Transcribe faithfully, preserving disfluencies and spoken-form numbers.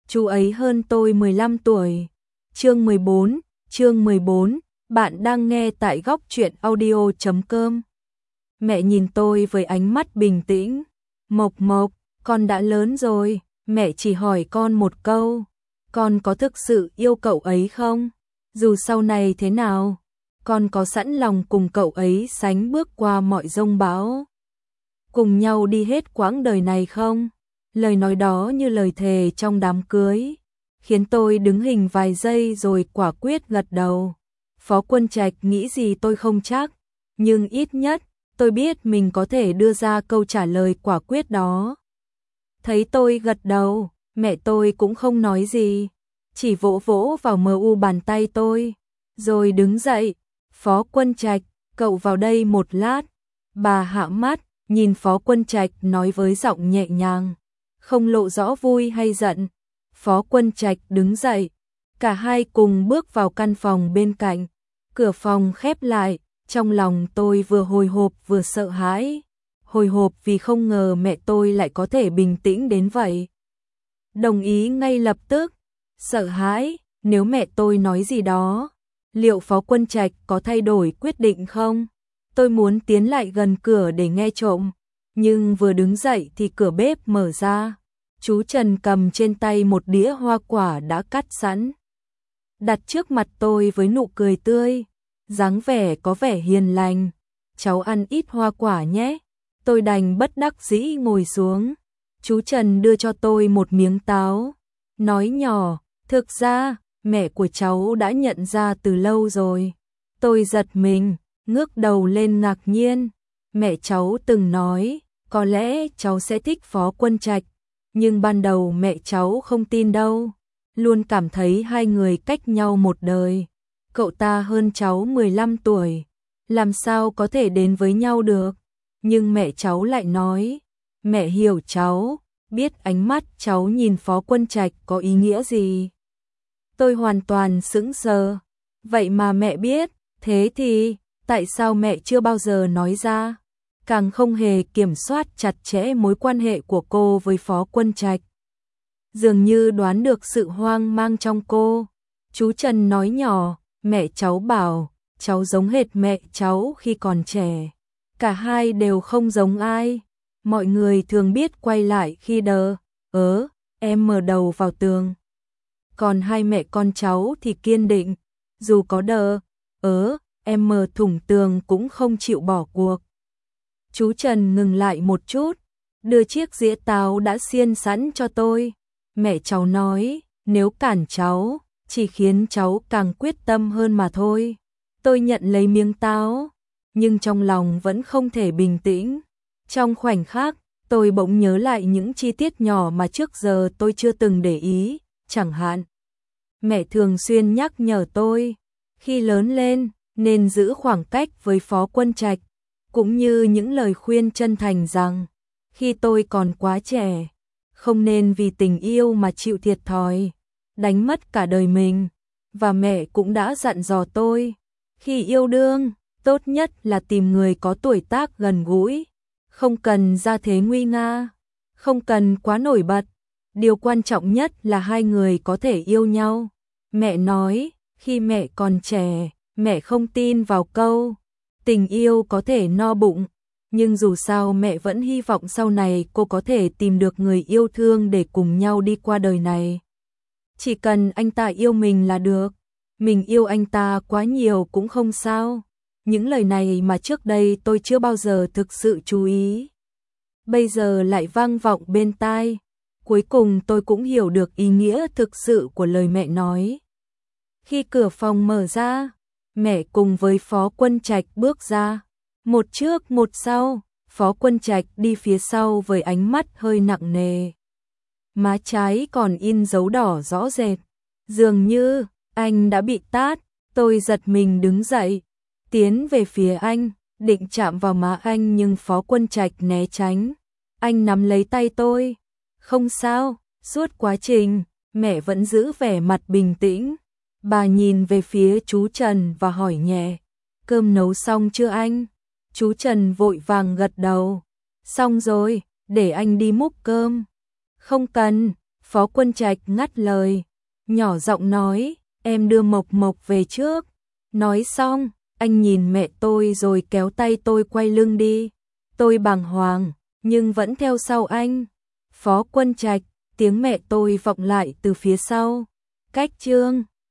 Chú ấy hơn tôi mười lăm tuổi. Chương mười bốn, chương mười bốn, bạn đang nghe tại góc truyện audio chấm com. Mẹ nhìn tôi với ánh mắt bình tĩnh. Mộc Mộc, con đã lớn rồi, mẹ chỉ hỏi con một câu. Con có thực sự yêu cậu ấy không? Dù sau này thế nào, con có sẵn lòng cùng cậu ấy sánh bước qua mọi giông bão, cùng nhau đi hết quãng đời này không? Lời nói đó như lời thề trong đám cưới, khiến tôi đứng hình vài giây rồi quả quyết gật đầu. Phó Quân Trạch nghĩ gì tôi không chắc, nhưng ít nhất tôi biết mình có thể đưa ra câu trả lời quả quyết đó. Thấy tôi gật đầu, mẹ tôi cũng không nói gì, chỉ vỗ vỗ vào mờ u bàn tay tôi, rồi đứng dậy. Phó Quân Trạch, cậu vào đây một lát. Bà hạ mắt, nhìn Phó Quân Trạch nói với giọng nhẹ nhàng, không lộ rõ vui hay giận. Phó Quân Trạch đứng dậy, cả hai cùng bước vào căn phòng bên cạnh. Cửa phòng khép lại, trong lòng tôi vừa hồi hộp vừa sợ hãi. Hồi hộp vì không ngờ mẹ tôi lại có thể bình tĩnh đến vậy, đồng ý ngay lập tức. Sợ hãi, nếu mẹ tôi nói gì đó, liệu Phó Quân Trạch có thay đổi quyết định không? Tôi muốn tiến lại gần cửa để nghe trộm, nhưng vừa đứng dậy thì cửa bếp mở ra. Chú Trần cầm trên tay một đĩa hoa quả đã cắt sẵn, đặt trước mặt tôi với nụ cười tươi, dáng vẻ có vẻ hiền lành. Cháu ăn ít hoa quả nhé. Tôi đành bất đắc dĩ ngồi xuống. Chú Trần đưa cho tôi một miếng táo, nói nhỏ, thực ra mẹ của cháu đã nhận ra từ lâu rồi. Tôi giật mình, ngước đầu lên ngạc nhiên. Mẹ cháu từng nói, có lẽ cháu sẽ thích Phó Quân Trạch, nhưng ban đầu mẹ cháu không tin đâu, luôn cảm thấy hai người cách nhau một đời. Cậu ta hơn cháu mười lăm tuổi, làm sao có thể đến với nhau được? Nhưng mẹ cháu lại nói, mẹ hiểu cháu, biết ánh mắt cháu nhìn Phó Quân Trạch có ý nghĩa gì. Tôi hoàn toàn sững sờ. Vậy mà mẹ biết, thế thì tại sao mẹ chưa bao giờ nói ra? Càng không hề kiểm soát chặt chẽ mối quan hệ của cô với Phó Quân Trạch. Dường như đoán được sự hoang mang trong cô. Chú Trần nói nhỏ, mẹ cháu bảo, cháu giống hệt mẹ cháu khi còn trẻ. Cả hai đều không giống ai. Mọi người thường biết quay lại khi đờ, ớ, em mở đầu vào tường. Còn hai mẹ con cháu thì kiên định, dù có đờ, ớ, em mở thủng tường cũng không chịu bỏ cuộc. Chú Trần ngừng lại một chút, đưa chiếc dĩa táo đã xiên sẵn cho tôi. Mẹ cháu nói, nếu cản cháu, chỉ khiến cháu càng quyết tâm hơn mà thôi. Tôi nhận lấy miếng táo, nhưng trong lòng vẫn không thể bình tĩnh. Trong khoảnh khắc, tôi bỗng nhớ lại những chi tiết nhỏ mà trước giờ tôi chưa từng để ý, chẳng hạn. Mẹ thường xuyên nhắc nhở tôi, khi lớn lên, nên giữ khoảng cách với Phó Quân Trạch, cũng như những lời khuyên chân thành rằng, khi tôi còn quá trẻ, không nên vì tình yêu mà chịu thiệt thòi, đánh mất cả đời mình. Và mẹ cũng đã dặn dò tôi, khi yêu đương, tốt nhất là tìm người có tuổi tác gần gũi, không cần gia thế nguy nga, không cần quá nổi bật. Điều quan trọng nhất là hai người có thể yêu nhau. Mẹ nói, khi mẹ còn trẻ, mẹ không tin vào câu tình yêu có thể no bụng, nhưng dù sao mẹ vẫn hy vọng sau này cô có thể tìm được người yêu thương để cùng nhau đi qua đời này. Chỉ cần anh ta yêu mình là được, mình yêu anh ta quá nhiều cũng không sao. Những lời này mà trước đây tôi chưa bao giờ thực sự chú ý, bây giờ lại vang vọng bên tai. Cuối cùng tôi cũng hiểu được ý nghĩa thực sự của lời mẹ nói. Khi cửa phòng mở ra, mẹ cùng với Phó Quân Trạch bước ra, một trước một sau. Phó Quân Trạch đi phía sau với ánh mắt hơi nặng nề, má trái còn in dấu đỏ rõ rệt, dường như anh đã bị tát. Tôi giật mình đứng dậy, tiến về phía anh, định chạm vào má anh nhưng Phó Quân Trạch né tránh. Anh nắm lấy tay tôi, không sao. Suốt quá trình, mẹ vẫn giữ vẻ mặt bình tĩnh. Bà nhìn về phía chú Trần và hỏi nhẹ, cơm nấu xong chưa anh? Chú Trần vội vàng gật đầu, xong rồi, để anh đi múc cơm. Không cần. Phó Quân Trạch ngắt lời, nhỏ giọng nói, em đưa Mộc Mộc về trước. Nói xong, anh nhìn mẹ tôi rồi kéo tay tôi quay lưng đi. Tôi bàng hoàng, nhưng vẫn theo sau anh. Phó Quân Trạch, tiếng mẹ tôi vọng lại từ phía sau. Cách Trương